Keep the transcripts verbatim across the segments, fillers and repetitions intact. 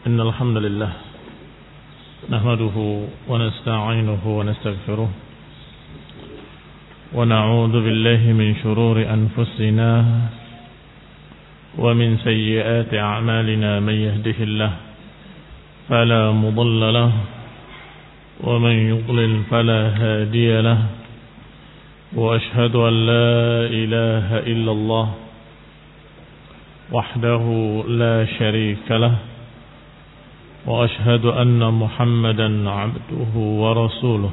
إن الحمد لله نحمده ونستعينه ونستغفره ونعوذ بالله من شرور أنفسنا ومن سيئات أعمالنا من يهده الله فلا مضل له ومن يضلل فلا هادي له وأشهد أن لا إله إلا الله وحده لا شريك له وأشهد أن محمدا عبده ورسوله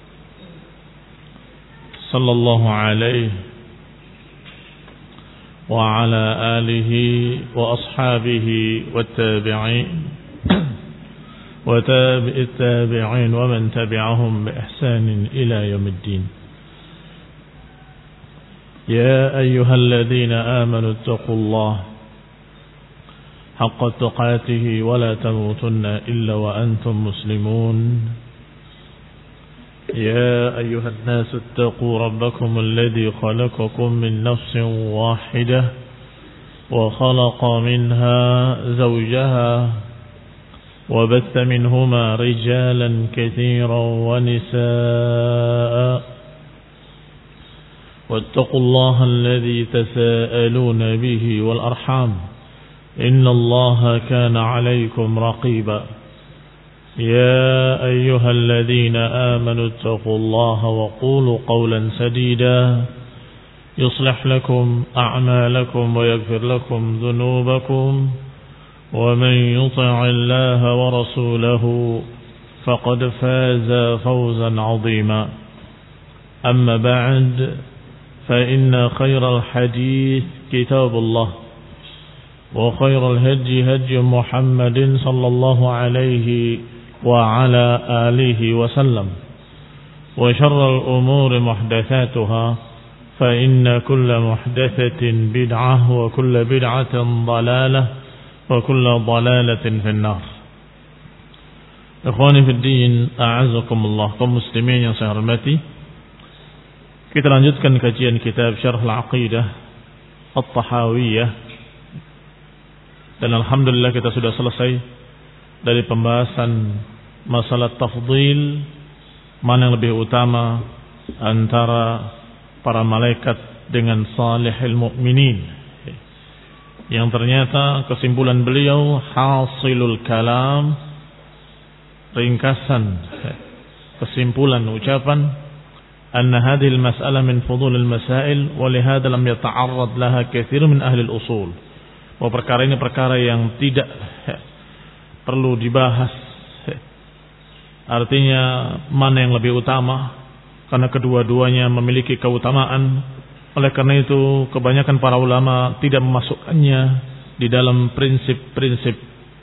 صلى الله عليه وعلى آله وأصحابه والتابعين وتابع التابعين ومن تبعهم بإحسان إلى يوم الدين. يا أيها الذين آمنوا اتقوا الله حق تقاته ولا تموتن إلا وأنتم مسلمون. يا أيها الناس اتقوا ربكم الذي خلقكم من نفس واحدة وخلق منها زوجها وبث منهما رجالا كثيرا ونساء واتقوا الله الذي تساءلون به والأرحام إن الله كان عليكم رقيبا. يا أيها الذين آمنوا اتقوا الله وقولوا قولا سديدا يصلح لكم أعمالكم ويغفر لكم ذنوبكم ومن يطع الله ورسوله فقد فاز فوزا عظيما. أما بعد فإن خير الحديث كتاب الله وخير الهدي هدي محمد صلى الله عليه وعلى آله وسلم وشر الأمور محدثاتها فإن كل محدثة بدعة وكل بدعة ضلالة وكل ضلالة في النار. Ikhwani fi din, a'azzakumullah, kaum muslimin yang saya hormati. Kita lanjutkan kajian kitab Syarh Al-Aqidah At-Tahawiyah. Dan alhamdulillah kita sudah selesai dari pembahasan masalah tafdhil, mana yang lebih utama antara para malaikat dengan salihil mu'minin. Yang ternyata kesimpulan beliau hasilul kalam, ringkasan kesimpulan ucapan, anna hadhil mas'alah min fudulil masail wa lihadha lam yata'arrad laha katsir min ahli al-usul. Bahwa perkara ini perkara yang tidak perlu dibahas. Artinya mana yang lebih utama, karena kedua-duanya memiliki keutamaan. Oleh karena itu kebanyakan para ulama tidak memasukkannya di dalam prinsip-prinsip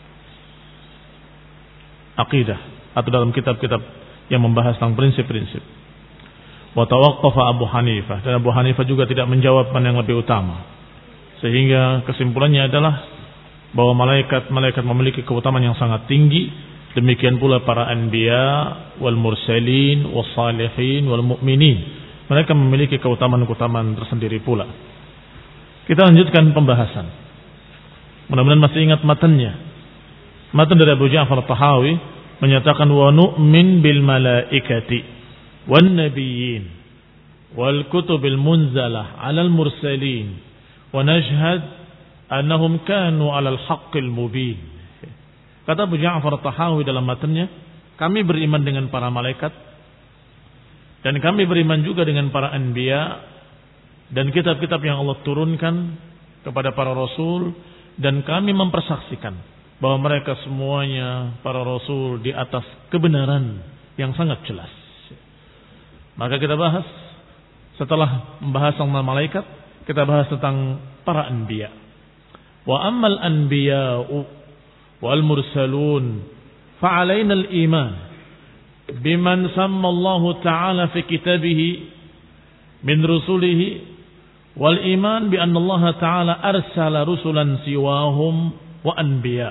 akidah atau dalam kitab-kitab yang membahas tentang prinsip-prinsip. Wa tawaqqafa Abu Hanifah, dan Abu Hanifah juga tidak menjawab mana yang lebih utama. Sehingga kesimpulannya adalah bahwa malaikat-malaikat memiliki keutamaan yang sangat tinggi. Demikian pula para anbiya wal mursalin was salihin wal mu'minin. Mereka memiliki keutamaan-keutamaan tersendiri pula. Kita lanjutkan pembahasan. Mudah-mudahan masih ingat matanya. Matan dari Abu Ja'far At-Tahawi menyatakan wa nu'min bil malaikati wan nabiyyin wal kutubil munzalah 'alal mursalin wa nashhad annahum kanu 'alal haqqil mubin. Kata Abu Ja'far At-Tahawi dalam matanya, kami beriman dengan para malaikat dan kami beriman juga dengan para anbiya dan kitab-kitab yang Allah turunkan kepada para rasul, dan kami mempersaksikan bahwa mereka semuanya para rasul di atas kebenaran yang sangat jelas. Maka kita bahas, setelah membahas tentang malaikat, kita bahas tentang para anbiya. Wa ammal anbiya'u wal mursalun fa'alaina al-iman biman samma Allah Ta'ala fi kitabihi min rusulihi wal iman bi anna Allah Ta'ala arsala rusulan siwahum wa anbiya.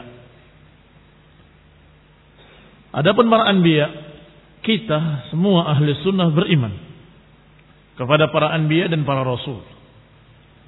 Adapun para anbiya, kita semua ahli sunnah beriman kepada para anbiya dan para rasul.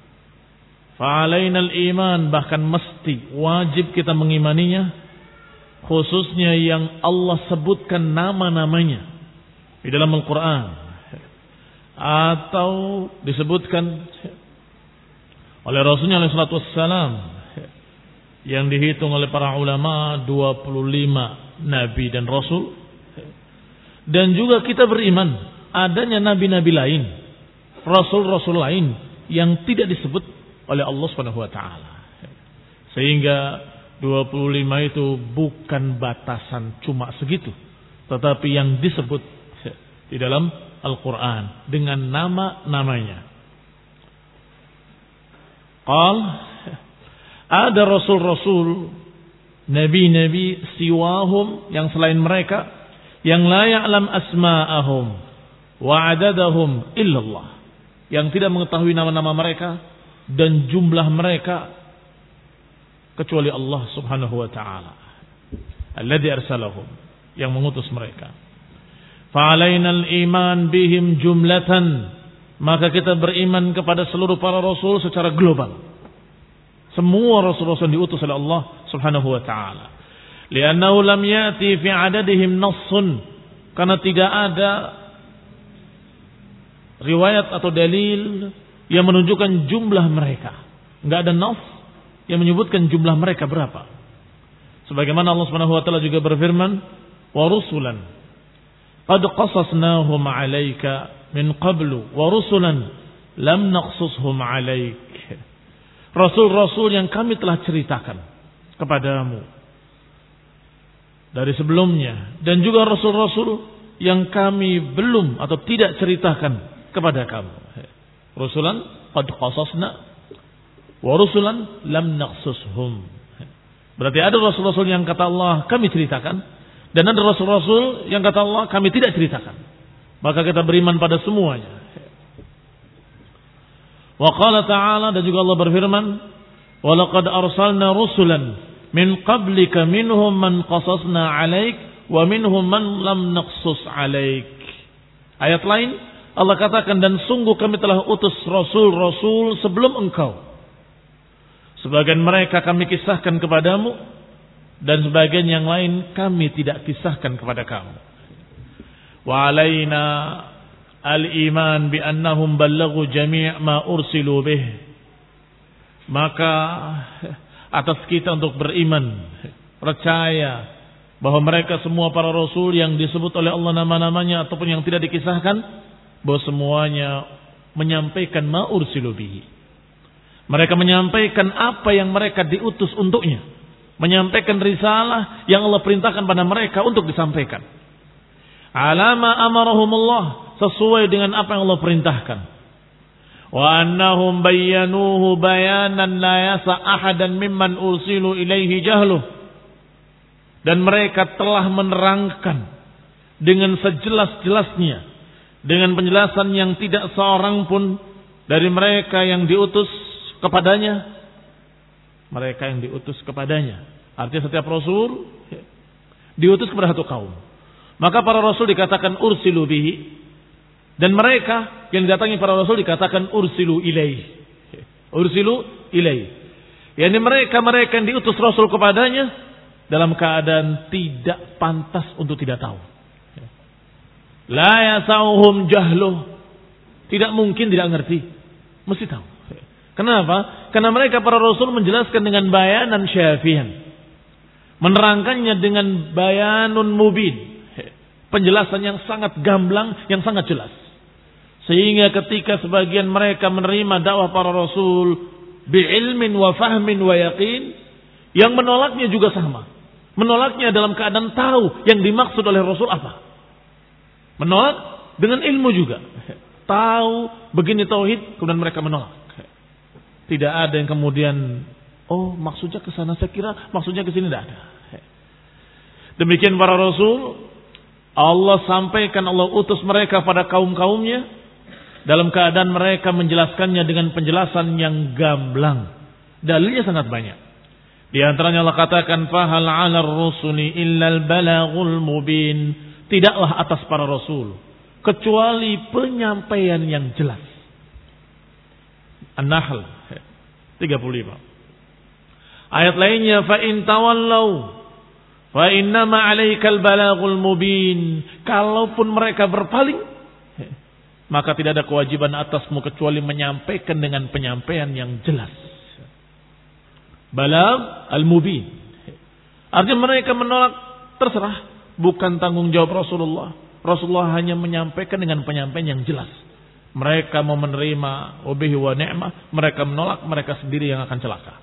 Fa'alainal iman, bahkan mesti wajib kita mengimaninya khususnya yang Allah sebutkan nama-namanya di dalam Al-Quran atau disebutkan oleh Rasulnya alaihi salatu wassalam yang dihitung oleh para ulama dua puluh lima nabi dan rasul, dan juga kita beriman adanya nabi-nabi lain, rasul-rasul lain yang tidak disebut oleh Allah Subhanahu wa taala. Sehingga dua puluh lima itu bukan batasan cuma segitu, tetapi yang disebut di dalam Al-Quran dengan nama-namanya. Qal, ada rasul-rasul, nabi-nabi siwahum yang selain mereka, yang la ya'lam asma'ahum wa adadahum illallah, yang tidak mengetahui nama-nama mereka dan jumlah mereka kecuali Allah Subhanahu wa taala, alladzi arsalahum, yang mengutus mereka. Fa'alaina al-iman bihim jumlatan, maka kita beriman kepada seluruh para rasul secara global. Semua rasul-rasul diutus oleh Allah Subhanahu wa taala. Li'annahu lam ya'ti fi 'adadihim nassun, karena tidak ada riwayat atau dalil yang menunjukkan jumlah mereka. Enggak ada nas yang menyebutkan jumlah mereka berapa. Sebagaimana Allah Subhanahu wa taala juga berfirman, "Wa rusulan qad qasasnahum 'alaika min qablu wa rusulan lam naqsushum 'alaik." Rasul-rasul yang kami telah ceritakan kepadamu dari sebelumnya, dan juga rasul-rasul yang kami belum atau tidak ceritakan kepada kamu. Rusulan qad qasasna wa rusulan lam naqsushum. Berarti ada rasul-rasul yang kata Allah kami ceritakan, dan ada rasul-rasul yang kata Allah kami tidak ceritakan. Maka kita beriman pada semuanya. Wa qala ta'ala, dan juga Allah berfirman, wa laqad arsalna rusulan min qablika minhum man qasasna 'alaik wa minhum man lam naqsus 'alaik. Ayat lain Allah katakan, dan sungguh kami telah utus rasul-rasul sebelum engkau. Sebagian mereka kami kisahkan kepadamu, dan sebagian yang lain kami tidak kisahkan kepada kamu. Wa alaina al-iman bi annahum ballaghu jami' ma ursilu bih. Maka atas kita untuk beriman, percaya bahwa mereka semua para rasul yang disebut oleh Allah nama-namanya ataupun yang tidak dikisahkan, bahwa semuanya menyampaikan ma ursilu bihi. Mereka menyampaikan apa yang mereka diutus untuknya, menyampaikan risalah yang Allah perintahkan pada mereka untuk disampaikan. Alama amarahumullah, sesuai dengan apa yang Allah perintahkan. Wa annahum bayyanuhu bayanan la yasa ahadan mimman ursilu ilaihi jahluh. Dan mereka telah menerangkan dengan sejelas-jelasnya, dengan penjelasan yang tidak seorang pun dari mereka yang diutus kepadanya, mereka yang diutus kepadanya. Artinya setiap rasul diutus kepada satu kaum. Maka para rasul dikatakan ursilu bihi, dan mereka yang didatangi para rasul dikatakan ursilu ilaih. Ursilu ilaih. Yani mereka-mereka yang diutus rasul kepadanya dalam keadaan tidak pantas untuk tidak tahu. La yasauhum jahluh. Tidak mungkin tidak ngerti. Mesti tahu. Kenapa? Karena mereka para rasul menjelaskan dengan bayanan syafihan. Menerangkannya dengan bayanun mubin. Penjelasan yang sangat gamblang, yang sangat jelas. Sehingga ketika sebagian mereka menerima dakwah para rasul bi'ilmin wa fahmin wa yaqin, yang menolaknya juga sama. Menolaknya dalam keadaan tahu yang dimaksud oleh rasul apa. Menolak dengan ilmu juga. Tahu begini tauhid, kemudian mereka menolak. Tidak ada yang kemudian, oh maksudnya ke sana, saya kira maksudnya ke sini, tidak ada. Demikian para rasul, Allah sampaikan, Allah utus mereka pada kaum-kaumnya dalam keadaan mereka menjelaskannya dengan penjelasan yang gamblang. Dalilnya sangat banyak. Di antaranya Allah katakan, fahal 'alar rusuli illal balaghul mubin. Tidaklah atas para rasul kecuali penyampaian yang jelas. An-Nahl tiga puluh lima. Ayat lainnya, fa in tawallau Fa innama 'alaikal balaghul mubin. Kalaupun mereka berpaling, maka tidak ada kewajiban atasmu kecuali menyampaikan dengan penyampaian yang jelas. Balagh al-mubin. Artinya mereka menolak, terserah, bukan tanggung jawab Rasulullah. Rasulullah hanya menyampaikan dengan penyampaian yang jelas. Mereka mau menerima wabihi wa ni'mah, mereka menolak, mereka sendiri yang akan celaka.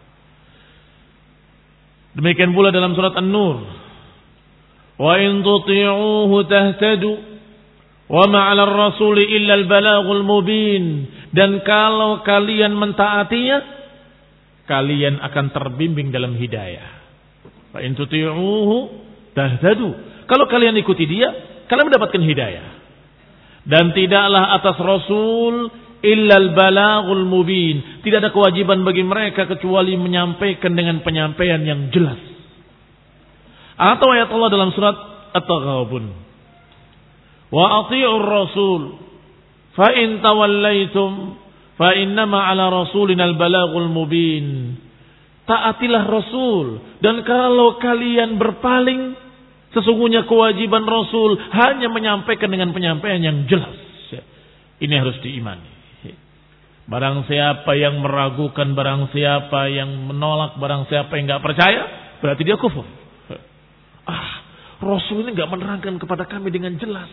Demikian pula dalam surat An-Nur. Wa in tuti'uhu tahtadu wa ma'ala ar-rasuli illa al-balaghul mubin. Dan kalau kalian mentaatinya, kalian akan terbimbing dalam hidayah. Wa in tuti'uhu tahtadu. Kalau kalian ikuti dia, kalian mendapatkan hidayah. Dan tidaklah atas Rasul illal balaghul mubin. Tidak ada kewajiban bagi mereka kecuali menyampaikan dengan penyampaian yang jelas. Atau ayat Allah dalam surat At-Taghabun. Wa ati'ur rasul fa in tawallaitum fa innama ala rasulinal balaghul mubin. Taatilah Rasul, dan kalau kalian berpaling, sesungguhnya kewajiban Rasul hanya menyampaikan dengan penyampaian yang jelas. Ini harus diimani. Barang siapa yang meragukan, barang siapa yang menolak, barang siapa yang enggak percaya, berarti dia kufur. Ah, Rasul ini enggak menerangkan kepada kami dengan jelas.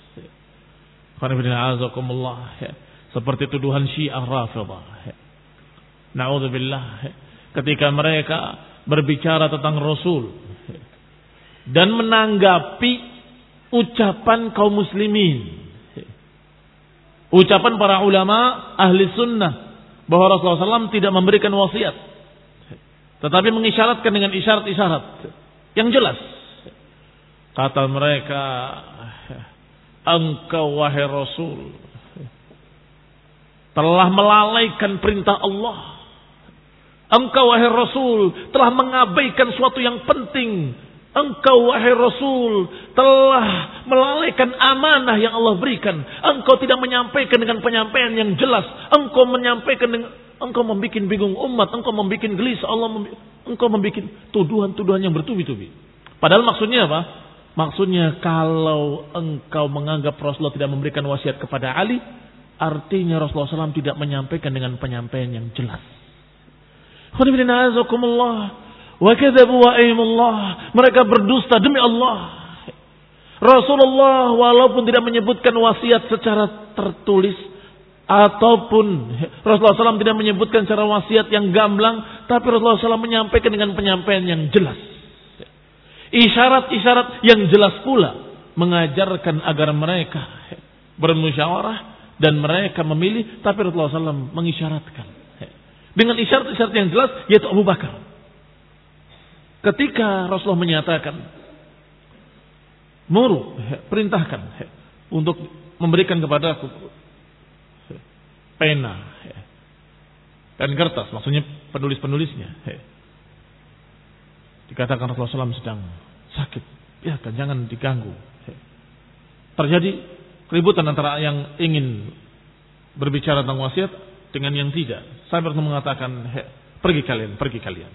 Seperti tuduhan Syiah Rafidhah. Na'udzubillah. Ketika mereka berbicara tentang Rasul dan menanggapi ucapan kaum muslimin, ucapan para ulama ahli sunnah bahwa Rasulullah shallallahu alaihi wasallam tidak memberikan wasiat, tetapi mengisyaratkan dengan isyarat-isyarat yang jelas. Kata mereka, engkau wahai Rasul telah melalaikan perintah Allah. Engkau wahai Rasul telah mengabaikan suatu yang penting. Engkau wahai Rasul telah melalaikan amanah yang Allah berikan. Engkau tidak menyampaikan dengan penyampaian yang jelas. Engkau menyampaikan dengan, engkau membuat bingung umat. Engkau membuat gelisah Allah. Engkau membuat tuduhan-tuduhan yang bertubi-tubi. Padahal maksudnya apa? Maksudnya kalau engkau menganggap Rasulullah tidak memberikan wasiat kepada Ali, artinya Rasulullah shallallahu alaihi wasallam tidak menyampaikan dengan penyampaian yang jelas. Wa kadzabu wa aimullah. Mereka berdusta demi Allah. Rasulullah walaupun tidak menyebutkan wasiat secara tertulis, ataupun Rasulullah shallallahu alaihi wasallam tidak menyebutkan secara wasiat yang gamblang, tapi Rasulullah shallallahu alaihi wasallam menyampaikan dengan penyampaian yang jelas. Isyarat-isyarat yang jelas pula mengajarkan agar mereka bermusyawarah dan mereka memilih, tapi Rasulullah shallallahu alaihi wasallam mengisyaratkan dengan isyarat-isyarat yang jelas, yaitu Abu Bakar. Ketika Rasulullah menyatakan, muru, perintahkan untuk memberikan kepada aku pena dan kertas, maksudnya penulis-penulisnya. Dikatakan Rasulullah shallallahu alaihi wasallam sedang sakit, biarkan, jangan diganggu. Terjadi keributan antara yang ingin berbicara tentang wasiat dengan yang tidak. Saya pernah mengatakan, pergi kalian, pergi kalian.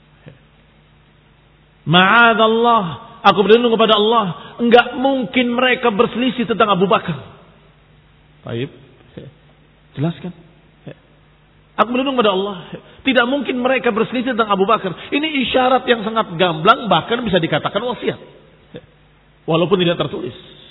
Ma'adallah, aku berlindung kepada Allah, enggak mungkin mereka berselisih tentang Abu Bakar. Baik, jelaskan. Aku berlindung kepada Allah, tidak mungkin mereka berselisih tentang Abu Bakar. Ini isyarat yang sangat gamblang, bahkan bisa dikatakan wasiat, walaupun tidak tertulis.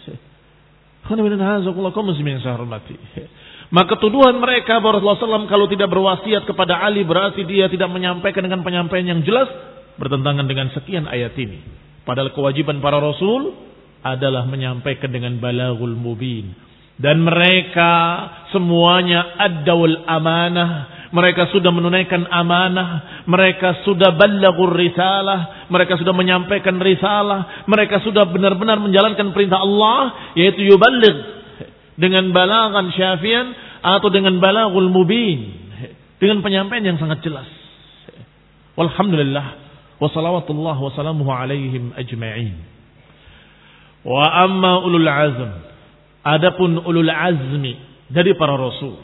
Maka tuduhan mereka bahwa Rasulullah shallallahu alaihi wasallam kalau tidak berwasiat kepada Ali berarti dia tidak menyampaikan dengan penyampaian yang jelas, bertentangan dengan sekian ayat ini. Padahal kewajiban para rasul adalah menyampaikan dengan balaghul mubin. Dan mereka semuanya addawul amanah. Mereka sudah menunaikan amanah. Mereka sudah balaghur risalah. Mereka sudah menyampaikan risalah. Mereka sudah benar-benar menjalankan perintah Allah, yaitu yuballigh dengan balaghan syafian atau dengan balaghul mubin, dengan penyampaian yang sangat jelas. Walhamdulillah wa salawatullah wa salamuhu alaihim ajma'in. Wa amma ulul azm, adapun ulul azmi dari para rasul,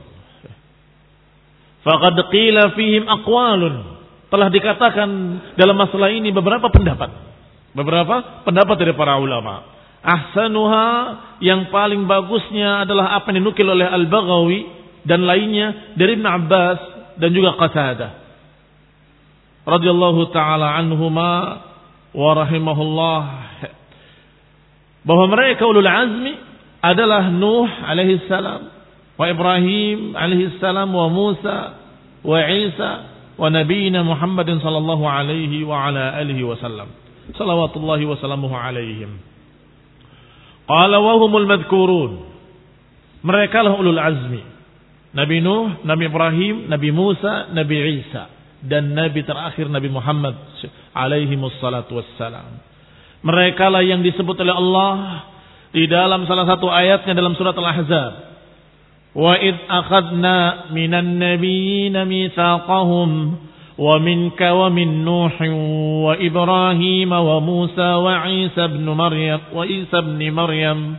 faqad qila fihim aqwalun, telah dikatakan dalam masalah ini beberapa pendapat. Beberapa pendapat dari para ulama. Ahsanuha, yang paling bagusnya adalah apa yang dinukil oleh Al-Baghawi dan lainnya dari Ibn Abbas dan juga Qatadah radhiyallahu taala anhuma wa rahimahullah, bahwa mereka ulul azmi adalah Nuh alaihi salam, wa Ibrahim alaihi salam, wa Musa, wa Isa, wa nabiyina Muhammadin sallallahu alaihi wa ala alihi wasallam. Salawatullahi wa salamuhu alaihim. Qala wa humul madhkurun. Mereka lah ulul azmi. Nabi Nuh, Nabi Ibrahim, Nabi Musa, Nabi Isa, dan Nabi terakhir Nabi Muhammad alaihi wassalatu wassalam. Mereka lah yang disebut oleh Allah di dalam salah satu ayatnya dalam surat Al-Ahzab. Wa id akhadna minan nabiyyina mitsaqahum wa minka wa min Nuh wa Ibrahim wa Musa wa Isa ibn Maryam wa Isa ibn Maryam.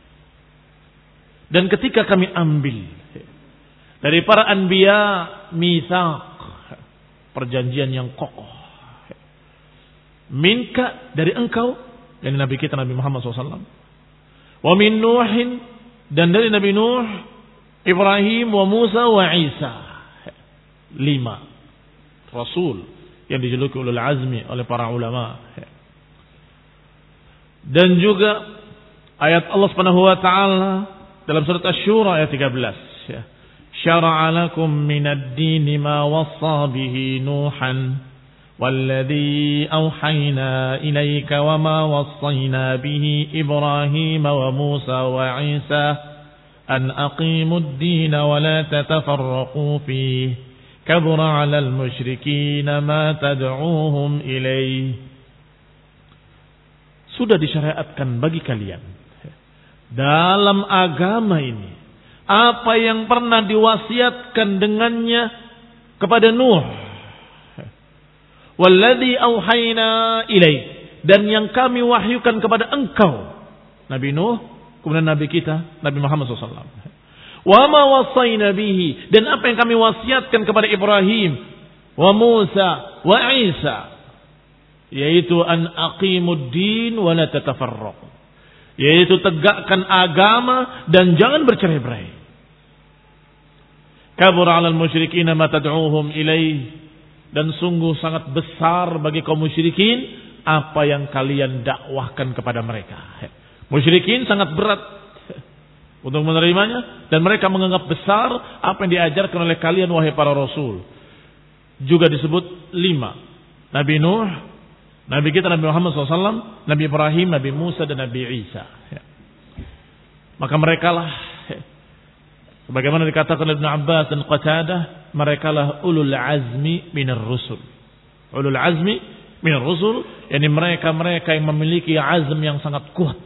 Dan ketika kami ambil dari para anbiya mitsaq, perjanjian yang kokoh, minka dari engkau, dari Nabi kita Nabi Muhammad shallallahu alaihi wasallam, wa min Nuhin, dan dari Nabi Nuh, Ibrahim, wa Musa, wa Isa. Lima Rasul yang dijuluki ulul azmi oleh para ulama. Dan juga ayat Allah Subhanahu wa taala dalam surat Asy-Syura ayat tiga belas. Syara'a lakum minad dini ma wassa bihi Nuhan walladzi awhayna ilayka wa ma wassayna bihi Ibrahim wa Musa wa Isa an aqimud din wa la tatafarraqu fihi kabura 'alal musyrikin ma tad'uuhum ilayhi. Sudah disyariatkan bagi kalian dalam agama ini apa yang pernah diwasiatkan dengannya kepada Nuh, walladzi auhayna ilaih, dan yang kami wahyukan kepada engkau Nabi Nuh, kemudian Nabi kita Nabi Muhammad shallallahu alaihi wasallam. Wa ma wassayna bihi, dan apa yang kami wasiatkan kepada Ibrahim, wa Musa, wa Isa, yaitu an aqimud din wa la tatafarraqu, yaitu tegakkan agama dan jangan bercerai-berai. Kabur 'alal musyrikin ma tad'uuhum ilaih, dan sungguh sangat besar bagi kaum musyrikin apa yang kalian dakwahkan kepada mereka. Musyrikin sangat berat untuk menerimanya, dan mereka menganggap besar apa yang diajarkan oleh kalian wahai para rasul. Juga disebut lima, Nabi Nuh, Nabi kita Nabi Muhammad shallallahu alaihi wasallam, Nabi Ibrahim, Nabi Musa, dan Nabi Isa. Maka mereka lah, sebagaimana dikatakan oleh Ibn Abbas dan Qatadah, mereka lah ulul azmi minar rusul. Ulul azmi minar rusul, yakni mereka-mereka yang memiliki azm yang sangat kuat.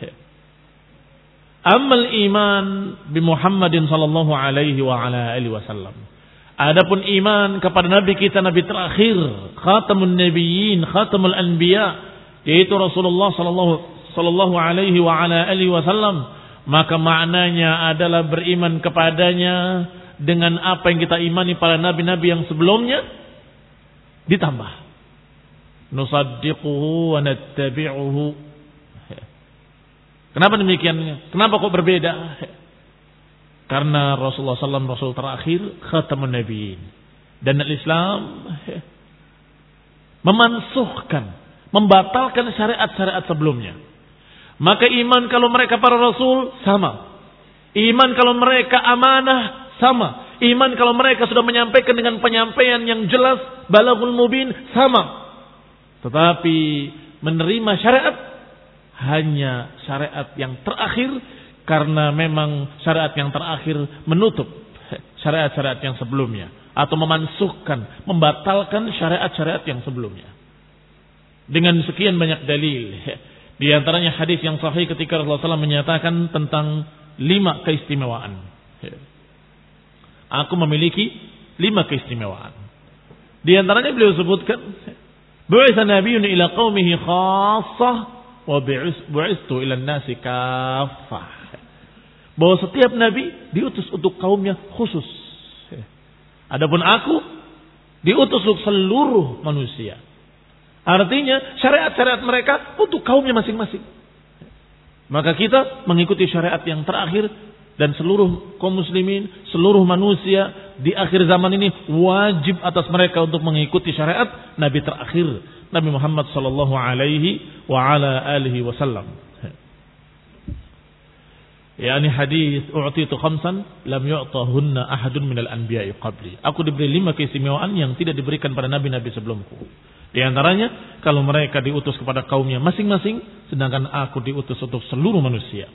Amal iman bi Muhammadin sallallahu alaihi wa ala alihi wasallam. Adapun iman kepada nabi kita, nabi terakhir, khatamun nabiyyin, khatamul anbiya, yaitu Rasulullah sallallahu sallallahu alaihi wa ala alihi wasallam, maka maknanya adalah beriman kepadanya dengan apa yang kita imani para nabi-nabi yang sebelumnya, ditambah nusaddiquhu wa nattabi'uhu. Kenapa demikian? Kenapa kok berbeda? Karena Rasulullah sallallahu alaihi wasallam Rasul terakhir, khatamun nabiyyin, dan Islam memansuhkan, membatalkan syariat-syariat sebelumnya. Maka iman kalau mereka para Rasul sama, iman kalau mereka amanah sama, iman kalau mereka sudah menyampaikan dengan penyampaian yang jelas, balaghul mubin, sama. Tetapi menerima syariat hanya syariat yang terakhir, karena memang syariat yang terakhir menutup syariat-syariat yang sebelumnya, atau memansuhkan, membatalkan syariat-syariat yang sebelumnya dengan sekian banyak dalil. Di antaranya hadis yang sahih ketika Rasulullah shallallahu alaihi wasallam menyatakan tentang lima keistimewaan. Aku memiliki lima keistimewaan. Di antaranya beliau sebutkan, bu'itsa nabiyyun ila qaumihi khassah wa bu'istu ila nasi kaffah. Bahwa setiap nabi diutus untuk kaumnya khusus. Adapun aku diutus untuk seluruh manusia. Artinya syariat-syariat mereka untuk kaumnya masing-masing. Maka kita mengikuti syariat yang terakhir, dan seluruh kaum muslimin, seluruh manusia di akhir zaman ini wajib atas mereka untuk mengikuti syariat Nabi terakhir, Nabi Muhammad sallallahu alaihi wa ala alihi wasallam. Yani hadis u'titu khamsan lam yu'tahunna ahadun minal anbiya'i qabli. Aku diberi lima keistimewaan yang tidak diberikan pada nabi-nabi sebelumku. Di antaranya, kalau mereka diutus kepada kaumnya masing-masing, sedangkan aku diutus untuk seluruh manusia.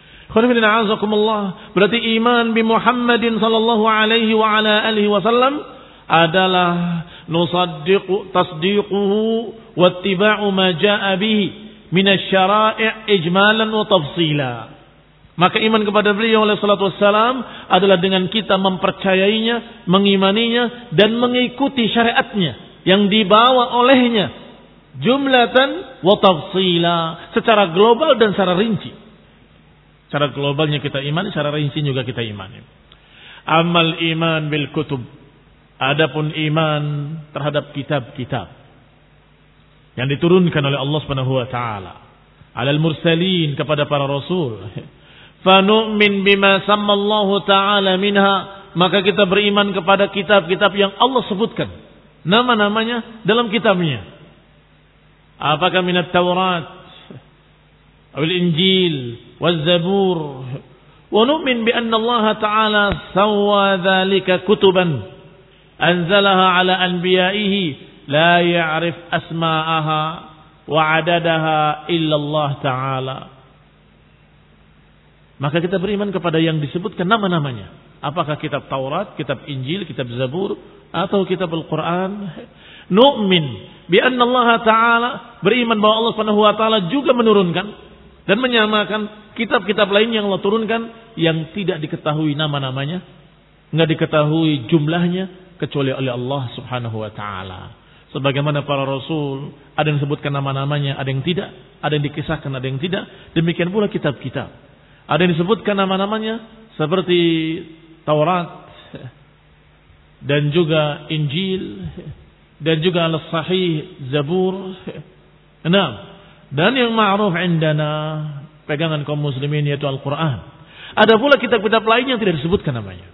Berarti iman bi Muhammadin sallallahu alaihi wa ala alihi wasallam adalah nusaddiqu tasdiquhu wattiba'u ma jaa'a bihi min asy-syara'i' ijmalan wa tafsila. Maka iman kepada beliau oleh salatu wassalam adalah dengan kita mempercayainya, mengimaninya, dan mengikuti syariatnya yang dibawa olehnya jumlatan wa tafsila, secara global dan secara rinci. Secara globalnya kita imani, secara rinci juga kita imani. Amal iman bil kutub, adapun iman terhadap kitab-kitab yang diturunkan oleh Allah Subhanahu wa taala alal mursalin, kepada para rasul. Fa nu'min bima sammallahu ta'ala minha, maka kita beriman kepada kitab-kitab yang Allah sebutkan nama-namanya dalam kitabnya. Apakah minat Taurat, awil Injil, wal Zabur. Wa nu'min bi anna Allah ta'ala sawwa dzalika kutuban anzalaha ala anbiya'ihi la ya'rif asma'aha wa 'adadaha illa Allah ta'ala. Maka kita beriman kepada yang disebutkan nama-namanya. Apakah kitab Taurat, kitab Injil, kitab Zabur, atau kitab Al-Quran. Nu'min bi anna Allah ta'ala, beriman bahwa Allah Subhanahu wa taala juga menurunkan dan menyamakan kitab-kitab lain yang Allah turunkan yang tidak diketahui nama-namanya, enggak diketahui jumlahnya kecuali oleh Allah Subhanahu wa taala. Sebagaimana para rasul ada yang disebutkan nama-namanya, ada yang tidak, ada yang dikisahkan, ada yang tidak. Demikian pula kitab-kitab. Ada yang disebutkan nama-namanya seperti Taurat dan juga Injil dan juga Al-Sahih, Zabur. Nah, dan yang ma'ruf indana, pegangan kaum muslimin, yaitu Al-Quran. Ada pula kitab-kitab lain yang tidak disebutkan namanya.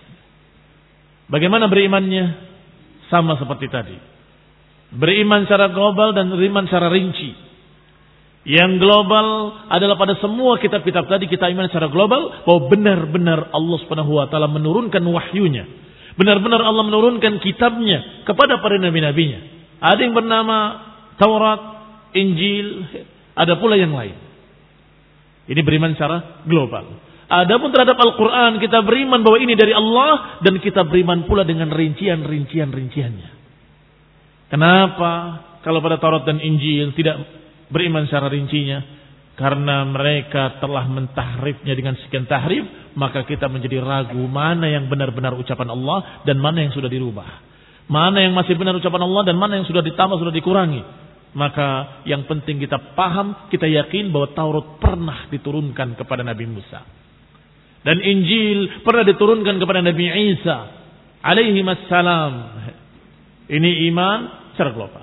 Bagaimana berimannya? Sama seperti tadi. Beriman secara global dan beriman secara rinci. Yang global adalah pada semua kitab-kitab tadi kita iman secara global bahwa benar-benar Allah Subhanahu wa taala menurunkan wahyunya. Benar-benar Allah menurunkan kitabnya kepada para nabi-nabinya. Ada yang bernama Taurat, Injil, ada pula yang lain. Ini beriman secara global. Adapun terhadap Al-Quran kita beriman bahwa ini dari Allah, dan kita beriman pula dengan rincian-rincian rinciannya. Kenapa kalau pada Taurat dan Injil tidak beriman secara rincinya? Karena mereka telah mentahrifnya dengan sekian tahrif, maka kita menjadi ragu mana yang benar-benar ucapan Allah dan mana yang sudah dirubah. Mana yang masih benar ucapan Allah dan mana yang sudah ditambah, sudah dikurangi. Maka yang penting kita paham, kita yakin bahwa Taurat pernah diturunkan kepada Nabi Musa. Dan Injil pernah diturunkan kepada Nabi Isa alaihi wassalam. Ini iman secara global.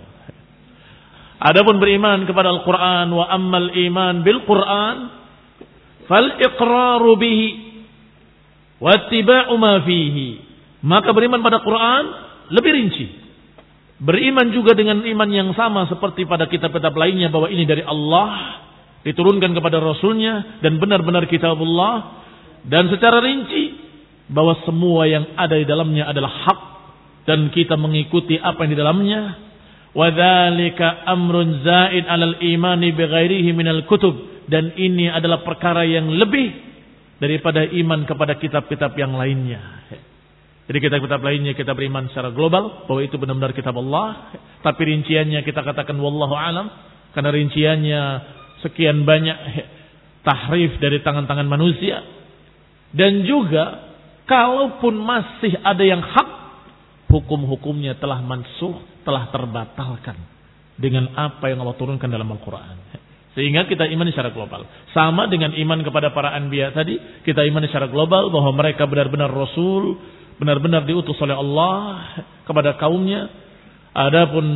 Adapun beriman kepada Al-Quran, wa ammal iman bil Quran fal iqraru bihi wa ittiba'u ma fihi. Maka beriman pada Quran lebih rinci. Beriman juga dengan iman yang sama seperti pada kitab-kitab lainnya bahwa ini dari Allah, diturunkan kepada Rasulnya dan benar-benar kitabullah, dan secara rinci bahwa semua yang ada di dalamnya adalah hak dan kita mengikuti apa yang di dalamnya. Wadzalika amrun zaid 'alal imani bighairihi minal kutub, dan ini adalah perkara yang lebih daripada iman kepada kitab-kitab yang lainnya. Jadi kitab-kitab lainnya kita beriman secara global bahwa itu benar-benar kitab Allah, tapi rinciannya kita katakan wallahu alam, karena rinciannya sekian banyak tahrif dari tangan-tangan manusia. Dan juga kalaupun masih ada yang hak, hukum-hukumnya telah mansuh, telah terbatalkan dengan apa yang Allah turunkan dalam Al-Quran. Sehingga kita imani secara global. Sama dengan iman kepada para anbiya tadi, kita imani secara global bahwa mereka benar-benar Rasul, benar-benar diutus oleh Allah kepada kaumnya. Adapun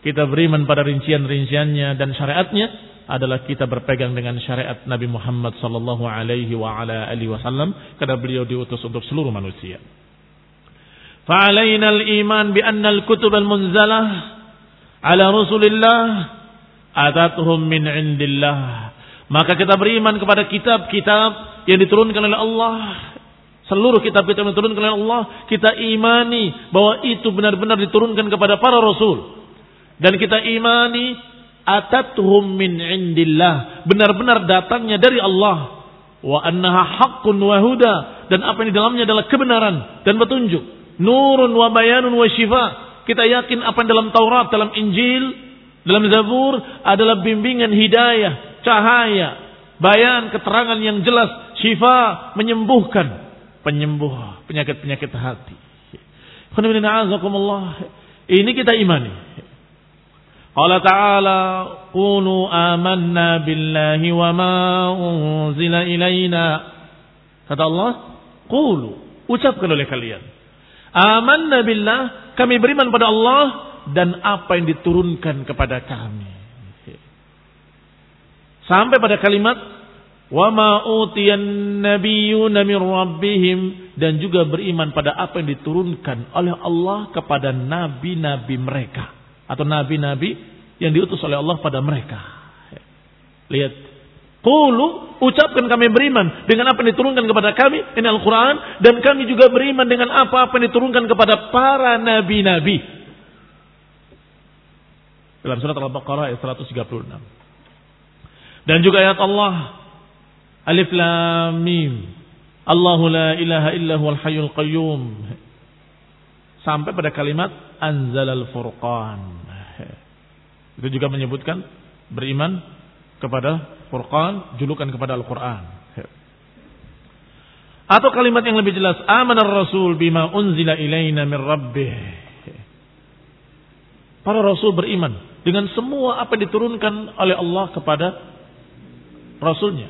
kita beriman pada rincian-rinciannya dan syariatnya adalah kita berpegang dengan syariat Nabi Muhammad sallallahu alaihi wa ala alihi wasallam karena beliau diutus untuk seluruh manusia. Fa'alaina al-iman bi anna al-kutub al-munzalah ala Rasulillah atatuhum min indillah. Maka kita beriman kepada kitab-kitab yang diturunkan oleh Allah. Seluruh kitab-kitab yang diturunkan oleh Allah, kita imani bahwa itu benar-benar diturunkan kepada para rasul. Dan kita imani atatuhum min indillah, benar-benar datangnya dari Allah. Wa annaha haqqun wa huda, dan apa yang di dalamnya adalah kebenaran dan petunjuk. Nurun wa bayanun wa syifa. Kita yakin apa yang dalam Taurat, dalam Injil, dalam Zabur adalah bimbingan hidayah, cahaya, bayan, keterangan yang jelas, syifa, menyembuhkan, penyembuh penyakit-penyakit hati. Ini kita imani. Allah Ta'ala qulu amanna billahi wa ma unzila ilaina. Kata Allah, qulu, ucapkan oleh kalian, amanna billah, kami beriman pada Allah dan apa yang diturunkan kepada kami. Sampai pada kalimat wa ma utiyan nabiyyuna min rabbihim, dan juga beriman pada apa yang diturunkan oleh Allah kepada nabi-nabi mereka atau nabi-nabi yang diutus oleh Allah pada mereka. Lihat, qulu, ucapkan kami beriman dengan apa yang diturunkan kepada kami, ini Al-Quran, dan kami juga beriman dengan apa-apa yang diturunkan kepada para nabi-nabi. Dalam surat Al-Baqarah ayat seratus tiga puluh enam. Dan juga ayat Allah, Alif Lam Mim, Allahu la ilaha illa huwal hayyul qayyum, sampai pada kalimat Anzalal Furqan. Itu juga menyebutkan beriman kepada Furqan, julukan kepada Al-Quran. Atau kalimat yang lebih jelas, Amanar Rasul bima unzila ilaina min rabbih. Para Rasul beriman dengan semua apa yang diturunkan oleh Allah kepada Rasulnya.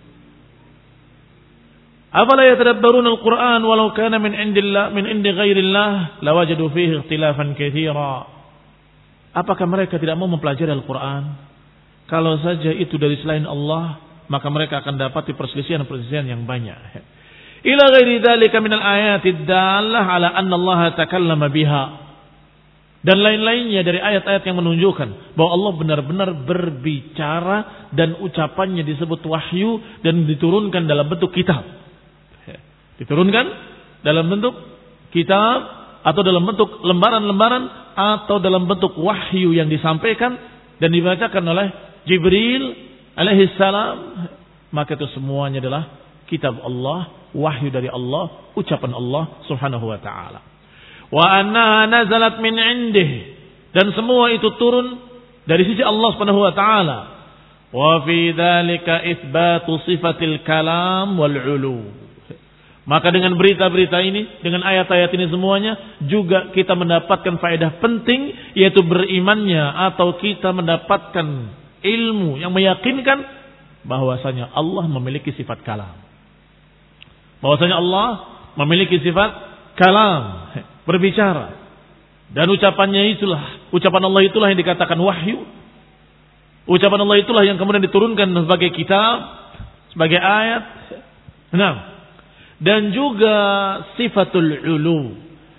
Afala yatadabbaruna al-Qur'an walau kana min indillah min indi ghairillah lawajadu fihi ikhtilafan katsira. Apakah mereka tidak mau mempelajari Al-Qur'an? Kalau saja itu dari selain Allah, maka mereka akan dapati perselisihan-perselisihan yang banyak. Ila ghairi dzalika minal ayatid dallah ala anna Allah takallama biha. Dan lain-lainnya dari ayat-ayat yang menunjukkan bahwa Allah benar-benar berbicara dan ucapannya disebut wahyu dan diturunkan dalam bentuk kitab. Diturunkan dalam bentuk kitab atau dalam bentuk lembaran-lembaran atau dalam bentuk wahyu yang disampaikan dan dibacakan oleh Jibril alaihi salam, maka itu semuanya adalah kitab Allah, wahyu dari Allah, ucapan Allah Subhanahu wa taala. Wa anna nazalat min indih, dan semua itu turun dari sisi Allah Subhanahu wa taala. Wa fi dzalika itsbatu sifatil kalam wal ulu. Maka dengan berita-berita ini, dengan ayat-ayat ini semuanya, juga kita mendapatkan faedah penting, yaitu berimannya atau kita mendapatkan ilmu yang meyakinkan bahwasanya Allah memiliki sifat kalam. Bahwasanya Allah memiliki sifat kalam, berbicara. Dan ucapannya itulah, ucapan Allah itulah yang dikatakan wahyu. Ucapan Allah itulah yang kemudian diturunkan sebagai kitab, sebagai ayat. Nah, dan juga sifatul ulu.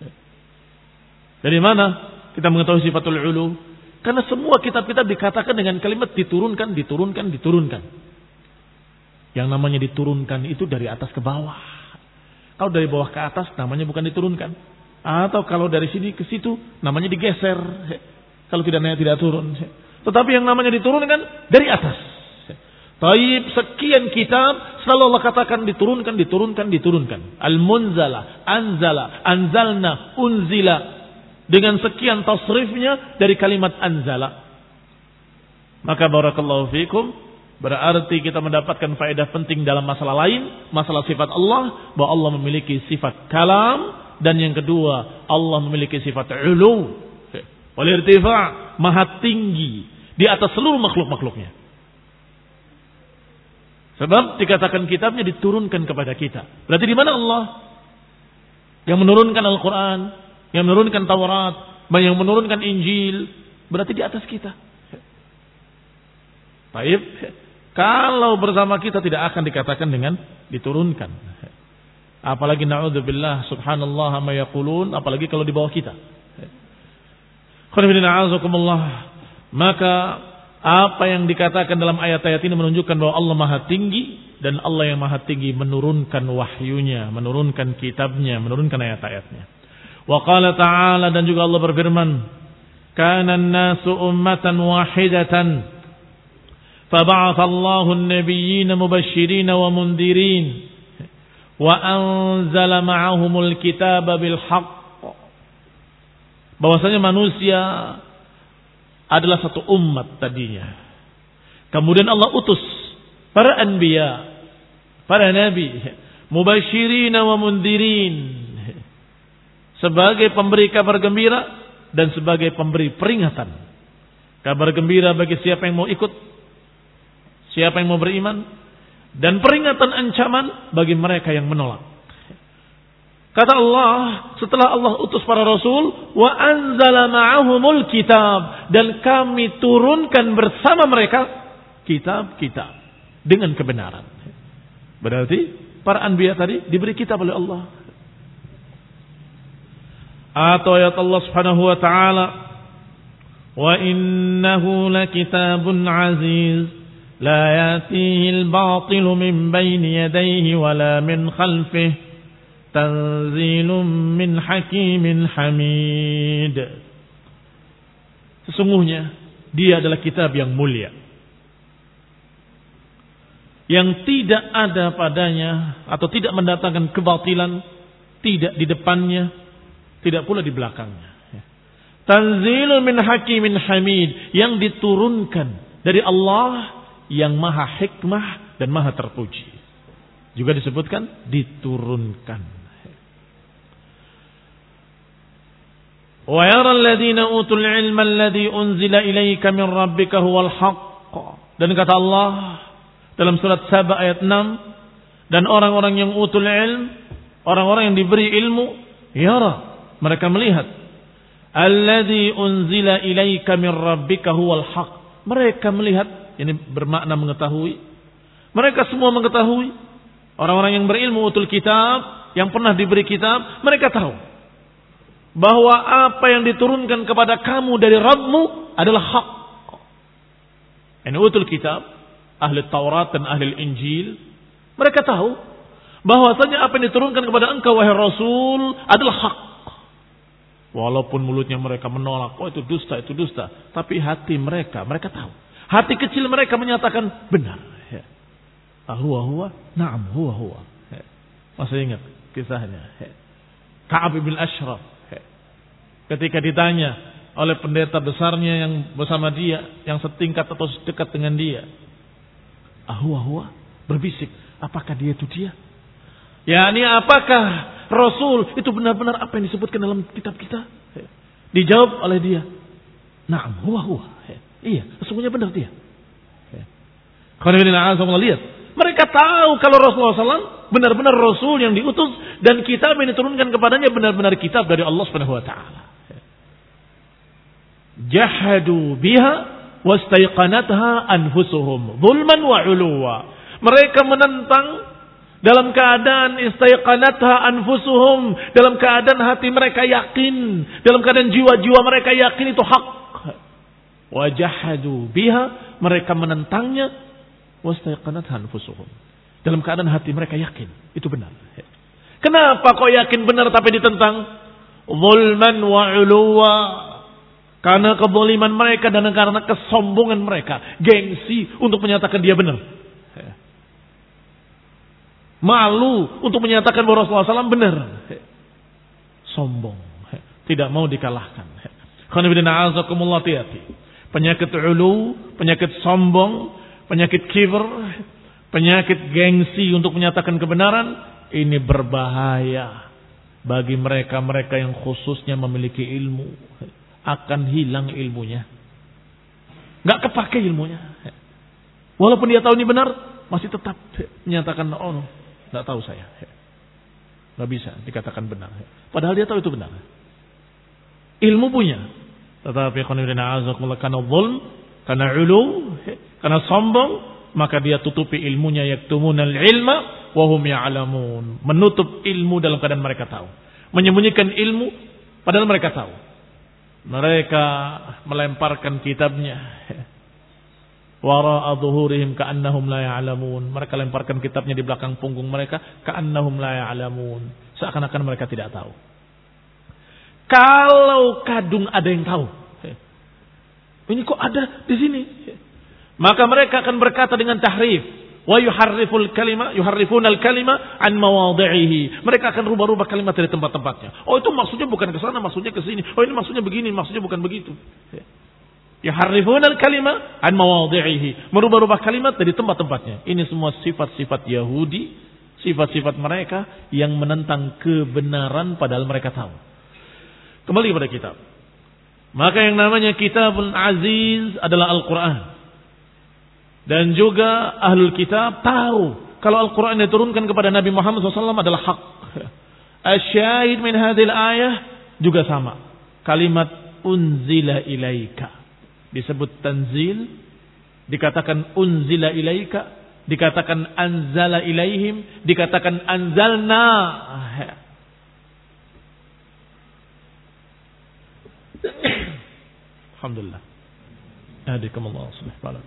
Dari mana kita mengetahui sifatul ulu? Karena semua kitab-kitab dikatakan dengan kalimat diturunkan, diturunkan, diturunkan. Yang namanya diturunkan itu dari atas ke bawah. Kalau dari bawah ke atas namanya bukan diturunkan. Atau kalau dari sini ke situ namanya digeser. Kalau tidak naik tidak turun. Tetapi yang namanya diturunkan dari atas. Taib, sekian kitab selalu Allah katakan diturunkan, diturunkan, diturunkan. Al-munzala, anzala, anzalna, unzila. Dengan sekian tasrifnya dari kalimat anzala. Maka barakallahu fikum, berarti kita mendapatkan faedah penting dalam masalah lain, masalah sifat Allah, bahwa Allah memiliki sifat kalam, dan yang kedua, Allah memiliki sifat ulu, wal irtifa', maha tinggi di atas seluruh makhluk-makhluknya. Sebab dikatakan kitabnya diturunkan kepada kita. Berarti di mana Allah yang menurunkan Al-Quran, yang menurunkan Taurat, yang menurunkan Injil, berarti di atas kita. Baik, kalau bersama kita tidak akan dikatakan dengan diturunkan. Apalagi na'udzubillah subhanallah ma yaqulun, apalagi kalau di bawah kita. Maka apa yang dikatakan dalam ayat-ayat ini menunjukkan bahwa Allah Maha Tinggi, dan Allah yang Maha Tinggi menurunkan wahyunya, menurunkan kitabnya, menurunkan ayat-ayatnya. Wa qala ta'ala, dan juga Allah berfirman, kana an-nasu ummatan wahidatan fab'atha Allahu an-nabiyyina mubashshirina wa mundhirin wa anzala ma'ahumul kitaba bil haqq. Bahwasanya manusia adalah satu umat tadinya. Kemudian Allah utus para anbiya, para nabi, mubasysyirin wa mundhirin, sebagai pemberi kabar gembira dan sebagai pemberi peringatan. Kabar gembira bagi siapa yang mau ikut, siapa yang mau beriman, dan peringatan ancaman bagi mereka yang menolak. Kata Allah, setelah Allah utus para rasul, wa anzala ma'ahumul kitab, dan kami turunkan bersama mereka kitab-kitab dengan kebenaran. Berarti para anbiya tadi diberi kitab oleh Allah. Atau ayat Allah Subhanahu wa taala, wa innahu lakitabun aziz la yatihi al-batilu min bayni yadayhi wala min khalfihi tanzilun min hakimin hamid. Sesungguhnya dia adalah kitab yang mulia, yang tidak ada padanya atau tidak mendatangkan kebatilan, tidak di depannya, tidak pula di belakangnya. Tanzilun min hakimin hamid, yang diturunkan dari Allah yang maha hikmah dan maha terpuji. Juga disebutkan diturunkan. Wa yara alladhina utul ilma alladhi unzila ilayka min rabbika huwal haqq. Dan kata Allah dalam surat Saba ayat enam, dan orang-orang yang utul ilm, orang-orang yang diberi ilmu, yara, mereka melihat, alladhi unzila ilayka min rabbika huwal haqq. Mereka melihat, ini bermakna mengetahui. Mereka semua mengetahui. Orang-orang yang berilmu utul kitab, yang pernah diberi kitab, mereka tahu bahwa apa yang diturunkan kepada kamu dari Rabbmu adalah hak. Ini utul kitab, ahli Taurat dan ahli Injil, mereka tahu bahwasanya apa yang diturunkan kepada engkau wahai Rasul adalah hak. Walaupun mulutnya mereka menolak, oh itu dusta, itu dusta, tapi hati mereka, mereka tahu. Hati kecil mereka menyatakan benar. Huwa huwa, na'am huwa huwa. Masih ingat kisahnya? Ka'ab bin Ashraf, ketika ditanya oleh pendeta besarnya yang bersama dia, yang setingkat atau sedekat dengan dia, huwa huwa, berbisik, apakah dia itu dia? Yani apakah Rasul itu benar-benar apa yang disebutkan dalam kitab kita? Dijawab oleh dia, na'am huwa huwa. Iya, sesungguhnya benar dia. Kalau lihat, mereka tahu kalau Rasulullah shallallahu alaihi wasallam benar-benar Rasul yang diutus, dan kitab yang diturunkan kepadanya benar-benar kitab dari Allah Subhanahu wa taala. Jahadu biha wastaiqanatha anfusuhum zulman wa 'uluwa. Mereka menentang dalam keadaan istaiqanatha anfusuhum, dalam keadaan hati mereka yakin, dalam keadaan jiwa-jiwa mereka yakin itu hak. Wajahadu biha, mereka menentangnya, wastaiqanatha anfusuhum, dalam keadaan hati mereka yakin itu benar. Kenapa kok yakin benar tapi ditentang? Zulman wa 'uluwa, karena kezaliman mereka dan karena kesombongan mereka, gengsi untuk menyatakan dia benar, malu untuk menyatakan bahwa Rasulullah shallallahu alaihi wasallam benar, sombong, tidak mau dikalahkan. Penyakit ulu, penyakit sombong, penyakit kibr, penyakit gengsi untuk menyatakan kebenaran, ini berbahaya bagi mereka-mereka yang khususnya memiliki ilmu. Akan hilang ilmunya, nggak kepake ilmunya. Walaupun dia tahu ini benar, masih tetap menyatakan, oh, nggak tahu saya, nggak bisa dikatakan benar. Padahal dia tahu itu benar. Ilmu punya, Tetapi karena zulm, karena ulu, karena sombong, maka dia tutupi ilmunya, yaktumunal ilma wa hum ya'lamun. Menutup ilmu dalam keadaan mereka tahu. Menyembunyikan ilmu padahal mereka tahu. Mereka melemparkan kitabnya wara'a dhuhurihim ka'annahum la ya'lamun. Mereka lemparkan kitabnya di belakang punggung mereka ka'annahum la ya'lamun. Seakan-akan mereka tidak tahu. Kalau kadung ada yang tahu, ini kok ada di sini, maka mereka akan berkata dengan tahrif, wa yuharriful kalima, yuharrifunal kalima an mawadhi'ihi. Mereka akan rubah-rubah kalimat dari tempat-tempatnya. Oh, itu maksudnya bukan ke sana, maksudnya ke sini. Oh, ini maksudnya begini, maksudnya bukan begitu. Yuharrifunal kalima an mawadhi'ihi. Merubah-rubah kalimat dari tempat-tempatnya. Ini semua sifat-sifat Yahudi, sifat-sifat mereka yang menentang kebenaran padahal mereka tahu. Kembali kepada kitab. Maka yang namanya Kitabul Aziz adalah Al-Quran. Dan juga Ahlul Kitab tahu kalau Al-Quran diturunkan kepada Nabi Muhammad shallallahu alaihi wasallam adalah hak. Asyahid min hadhil ayah juga sama. Kalimat unzila ilaika disebut tanzil, dikatakan unzila ilaika, dikatakan anzala ilaihim, dikatakan anzalna. Alhamdulillah. Hadikumullah subhanahu.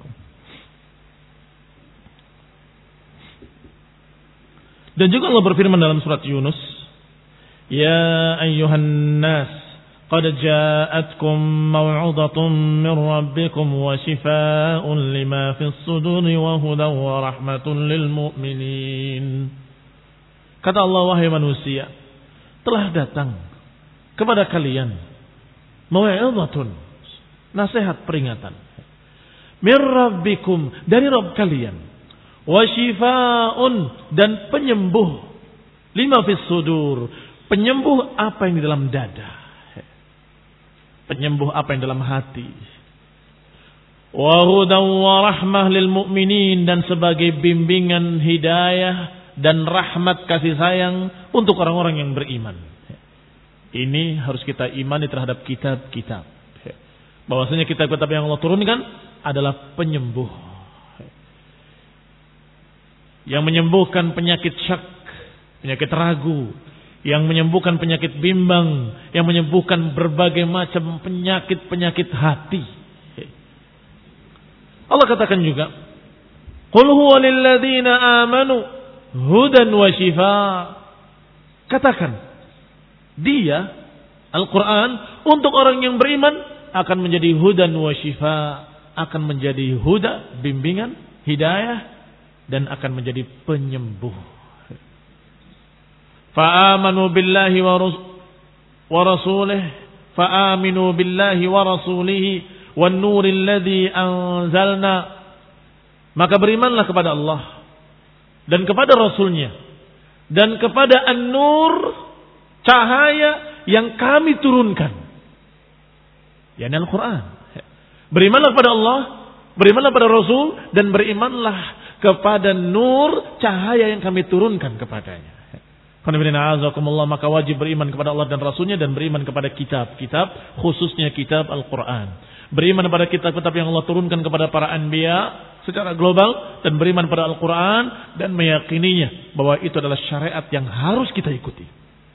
Dan juga Allah berfirman dalam surat Yunus, ya ayyuhan nas qad ja'atkum maw'udhatun min rabbikum wa shifaa'un lima fis suduri wa hudan wa rahmatun lil mu'minin. Kata Allah, wahai manusia, telah datang kepada kalian maw'udhatun, nasihat peringatan, min rabbikum, dari Rabb kalian, wa shifaa'un, dan penyembuh, lima fis sudur, penyembuh apa yang di dalam dada, penyembuh apa yang dalam hati, wa hudan wa rahmah lil mu'minin, dan sebagai bimbingan hidayah dan rahmat kasih sayang untuk orang-orang yang beriman. Ini harus kita imani terhadap kitab-kitab, bahwasanya kitab-kitab yang Allah turunkan adalah penyembuh, yang menyembuhkan penyakit syak, penyakit ragu, yang menyembuhkan penyakit bimbang, yang menyembuhkan berbagai macam penyakit-penyakit hati. Allah katakan juga, qul huwa lil ladzina amanu hudan wa shifaa. Katakan, dia Al-Quran untuk orang yang beriman akan menjadi hudan wa shifaa, akan menjadi huda, bimbingan, hidayah, dan akan menjadi penyembuh. Fa'amanu billahi wa rasulih, fa'aminu billahi wa rasulihi wan nuril ladzi anzalna. Maka berimanlah kepada Allah dan kepada Rasulnya dan kepada An-Nur, cahaya yang kami turunkan, yakni Al-Quran. Berimanlah kepada Allah, berimanlah pada Rasul, dan berimanlah kepada nur, cahaya yang kami turunkan kepadanya. Maka wajib beriman kepada Allah dan Rasulnya, dan beriman kepada kitab-kitab, khususnya kitab Al-Quran. Beriman kepada kitab-kitab yang Allah turunkan kepada para anbiya secara global, dan beriman pada Al-Quran, dan meyakininya bahwa itu adalah syariat yang harus kita ikuti.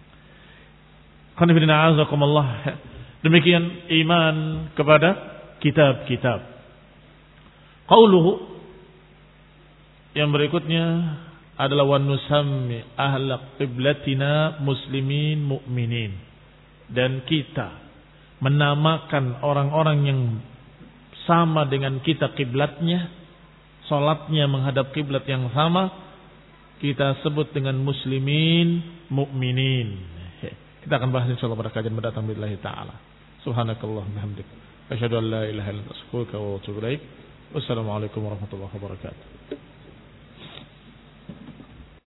Demikian iman kepada kitab-kitab. Qauluhu, yang berikutnya adalah wa nusammi ahla qiblatina muslimin mu'minin, dan kita menamakan orang-orang yang sama dengan kita kiblatnya, salatnya menghadap kiblat yang sama, kita sebut dengan muslimin mu'minin. Kita akan bahas insyaallah pada kajian mendatang billahi taala. Subhanakallah bihamdik, asyhadu an la ilaha illa anta astaghfiruka wa atubu ilaik. Wassalamualaikum warahmatullahi wabarakatuh.